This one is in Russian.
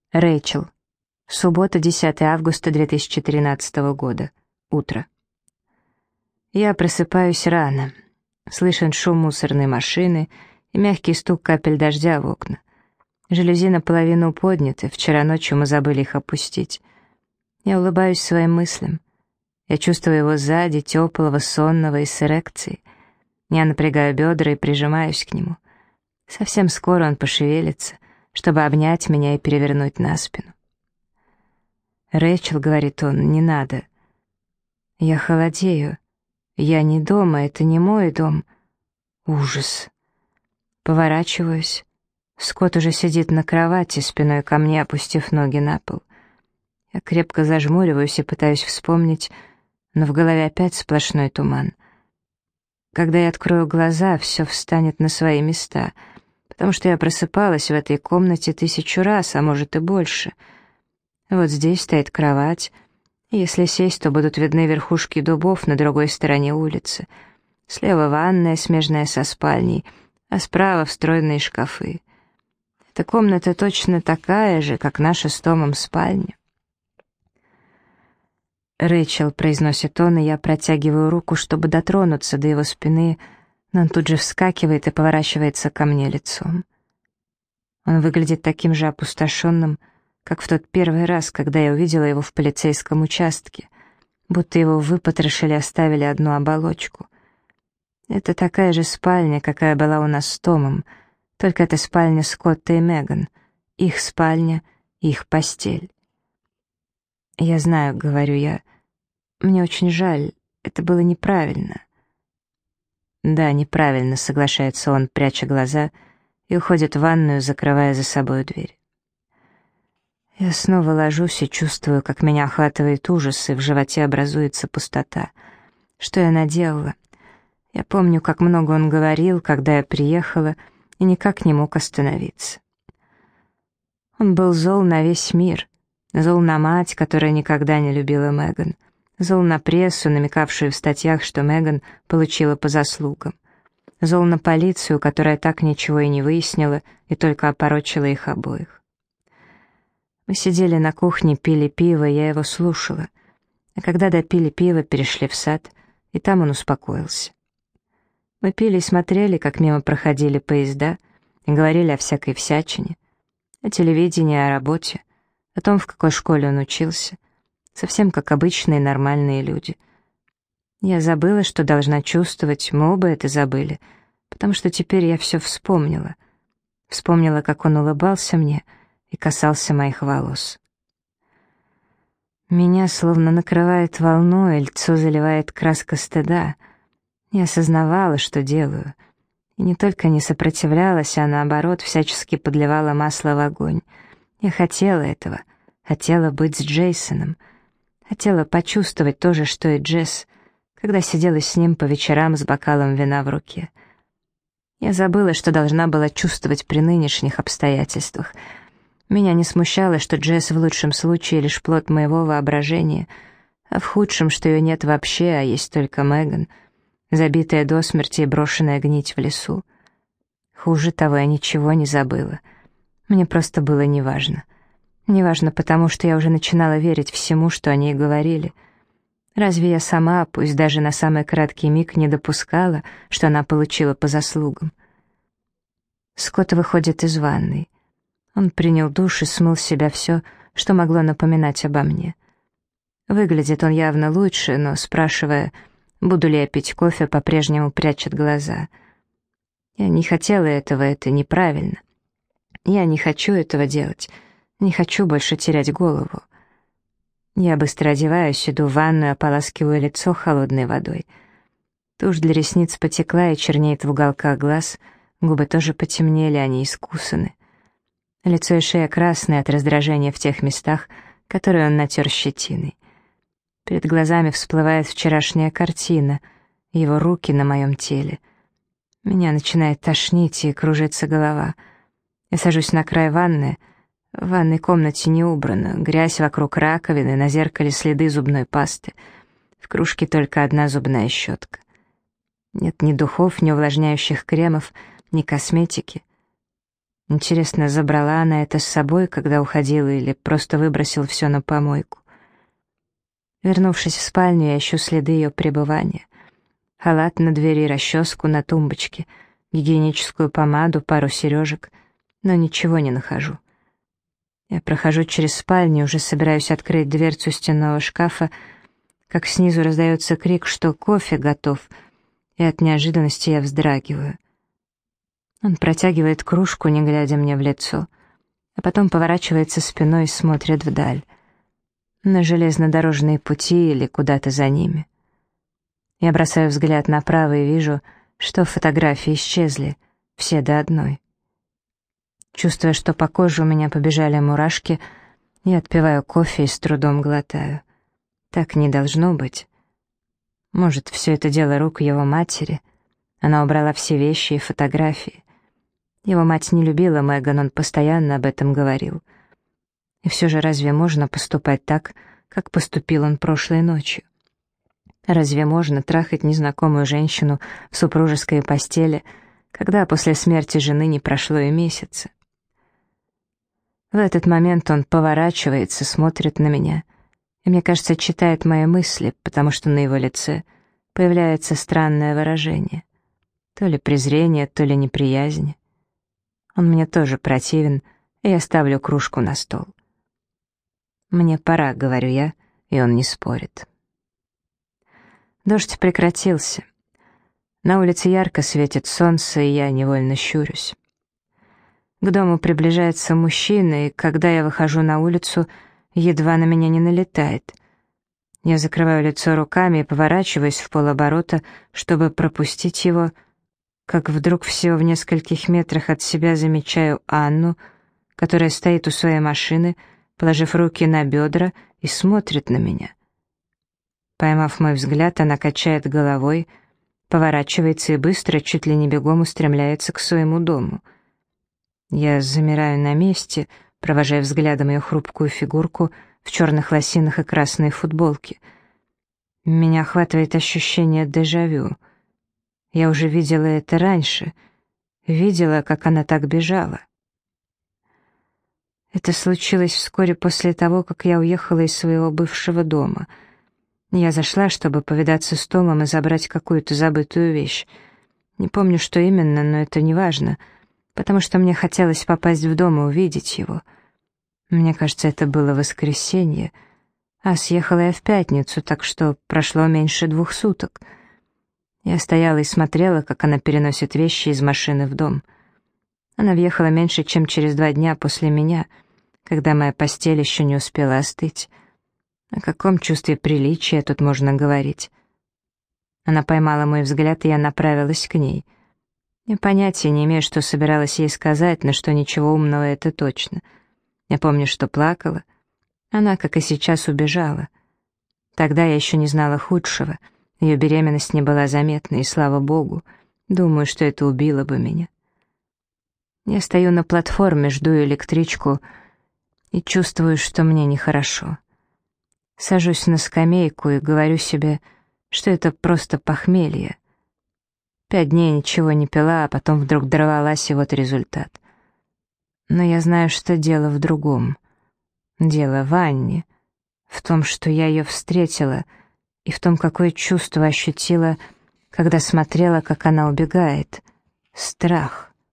Рэйчел. Суббота, 10 августа 2013 года. Утро. Я просыпаюсь рано. Слышен шум мусорной машины и мягкий стук капель дождя в окна. Жалюзи наполовину подняты, вчера ночью мы забыли их опустить. Я улыбаюсь своим мыслям. Я чувствую его сзади, теплого, сонного и с эрекцией. Я напрягаю бедра и прижимаюсь к нему. Совсем скоро он пошевелится, чтобы обнять меня и перевернуть на спину. «Рэйчел», — говорит он, — «не надо». Я холодею. Я не дома, это не мой дом. Ужас. Поворачиваюсь. Скотт уже сидит на кровати, спиной ко мне, опустив ноги на пол. Я крепко зажмуриваюсь и пытаюсь вспомнить, но в голове опять сплошной туман. Когда я открою глаза, все встанет на свои места, потому что я просыпалась в этой комнате 1000 раз, а может и больше. Вот здесь стоит кровать, и если сесть, то будут видны верхушки дубов на другой стороне улицы. Слева ванная, смежная со спальней, а справа встроенные шкафы. Эта комната точно такая же, как наша с Томом спальня. «Рэйчел», — произносит он, и я протягиваю руку, чтобы дотронуться до его спины, но он тут же вскакивает и поворачивается ко мне лицом. Он выглядит таким же опустошенным, как в тот первый раз, когда я увидела его в полицейском участке, будто его выпотрошили, оставили одну оболочку. Это такая же спальня, какая была у нас с Томом, только это спальня Скотта и Меган, их спальня, их постель. «Я знаю», — говорю я, — «мне очень жаль, это было неправильно». «Да, неправильно», — соглашается он, пряча глаза, и уходит в ванную, закрывая за собой дверь. Я снова ложусь и чувствую, как меня охватывает ужас, и в животе образуется пустота. Что я наделала? Я помню, как много он говорил, когда я приехала, и никак не мог остановиться. Он был зол на весь мир, зол на мать, которая никогда не любила Меган, зол на прессу, намекавшую в статьях, что Меган получила по заслугам, зол на полицию, которая так ничего и не выяснила и только опорочила их обоих. Мы сидели на кухне, пили пиво, и я его слушала. А когда допили пиво, перешли в сад, и там он успокоился. Мы пили и смотрели, как мимо проходили поезда, и говорили о всякой всячине, о телевидении, о работе, о том, в какой школе он учился, совсем как обычные нормальные люди. Я забыла, что должна чувствовать, мы оба это забыли, потому что теперь я все вспомнила. Вспомнила, как он улыбался мне и касался моих волос. Меня словно накрывает волной, лицо заливает краска стыда. Я осознавала, что делаю, и не только не сопротивлялась, а наоборот всячески подливала масло в огонь. Я хотела этого, хотела быть с Джейсоном, хотела почувствовать то же, что и Джесс, когда сидела с ним по вечерам с бокалом вина в руке. Я забыла, что должна была чувствовать при нынешних обстоятельствах. Меня не смущало, что Джесс в лучшем случае лишь плод моего воображения, а в худшем, что ее нет вообще, а есть только Меган, забитая до смерти и брошенная гнить в лесу. Хуже того, я ничего не забыла. Мне просто было неважно. Неважно, потому что я уже начинала верить всему, что о ней говорили. Разве я сама, пусть даже на самый краткий миг, не допускала, что она получила по заслугам? Скотт выходит из ванной. Он принял душ и смыл с себя все, что могло напоминать обо мне. Выглядит он явно лучше, но, спрашивая, буду ли я пить кофе, по-прежнему прячет глаза. Я не хотела этого, это неправильно. Я не хочу этого делать, не хочу больше терять голову. Я быстро одеваюсь, иду в ванную, ополаскиваю лицо холодной водой. Тушь для ресниц потекла и чернеет в уголках глаз, губы тоже потемнели, они искусаны. Лицо и шея красные от раздражения в тех местах, которые он натер щетиной. Перед глазами всплывает вчерашняя картина, его руки на моем теле. Меня начинает тошнить и кружится голова. Я сажусь на край ванны. В ванной комнате не убрано, грязь вокруг раковины, на зеркале следы зубной пасты. В кружке только одна зубная щетка. Нет ни духов, ни увлажняющих кремов, ни косметики. Интересно, забрала она это с собой, когда уходила, или просто выбросила все на помойку? Вернувшись в спальню, я ищу следы ее пребывания. Халат на двери, расческу на тумбочке, гигиеническую помаду, пару сережек, но ничего не нахожу. Я прохожу через спальню, уже собираюсь открыть дверцу стенного шкафа, как снизу раздается крик, что кофе готов, и от неожиданности я вздрагиваю. Он протягивает кружку, не глядя мне в лицо, а потом поворачивается спиной и смотрит вдаль, на железнодорожные пути или куда-то за ними. Я бросаю взгляд направо и вижу, что фотографии исчезли, все до одной. Чувствуя, что по коже у меня побежали мурашки, я отпиваю кофе и с трудом глотаю. Так не должно быть. Может, все это дело рук его матери? Она убрала все вещи и фотографии. Его мать не любила Меган, он постоянно об этом говорил. И все же разве можно поступать так, как поступил он прошлой ночью? Разве можно трахать незнакомую женщину в супружеской постели, когда после смерти жены не прошло и месяца? В этот момент он поворачивается, смотрит на меня, и, мне кажется, читает мои мысли, потому что на его лице появляется странное выражение. То ли презрение, то ли неприязнь. Он мне тоже противен, и я ставлю кружку на стол. «Мне пора», — говорю я, и он не спорит. Дождь прекратился. На улице ярко светит солнце, и я невольно щурюсь. К дому приближается мужчина, и когда я выхожу на улицу, едва на меня не налетает. Я закрываю лицо руками и поворачиваюсь в полоборота, чтобы пропустить его, как вдруг всего в нескольких метрах от себя замечаю Анну, которая стоит у своей машины, положив руки на бедра, и смотрит на меня. Поймав мой взгляд, она качает головой, поворачивается и быстро, чуть ли не бегом, устремляется к своему дому. Я замираю на месте, провожая взглядом ее хрупкую фигурку в черных лосинах и красной футболке. Меня охватывает ощущение дежавю. Я уже видела это раньше, видела, как она так бежала. Это случилось вскоре после того, как я уехала из своего бывшего дома. Я зашла, чтобы повидаться с Томом и забрать какую-то забытую вещь. Не помню, что именно, но это не важно, потому что мне хотелось попасть в дом и увидеть его. Мне кажется, это было воскресенье, а съехала я в пятницу, так что прошло меньше 2 суток. Я стояла и смотрела, как она переносит вещи из машины в дом. Она въехала меньше, чем через 2 дня после меня, когда моя постель еще не успела остыть. О каком чувстве приличия тут можно говорить? Она поймала мой взгляд, и я направилась к ней. Я понятия не имею, что собиралась ей сказать, но что ничего умного это точно. Я помню, что плакала. Она, как и сейчас, убежала. Тогда я еще не знала худшего. Ее беременность не была заметна, и, слава богу, думаю, что это убило бы меня. Я стою на платформе, жду электричку и чувствую, что мне нехорошо. Сажусь на скамейку и говорю себе, что это просто похмелье. 5 дней ничего не пила, а потом вдруг дорвалась, и вот результат. Но я знаю, что дело в другом. Дело в Анне, в том, что я ее встретила, и в том, какое чувство ощутила, когда смотрела, как она убегает. Страх.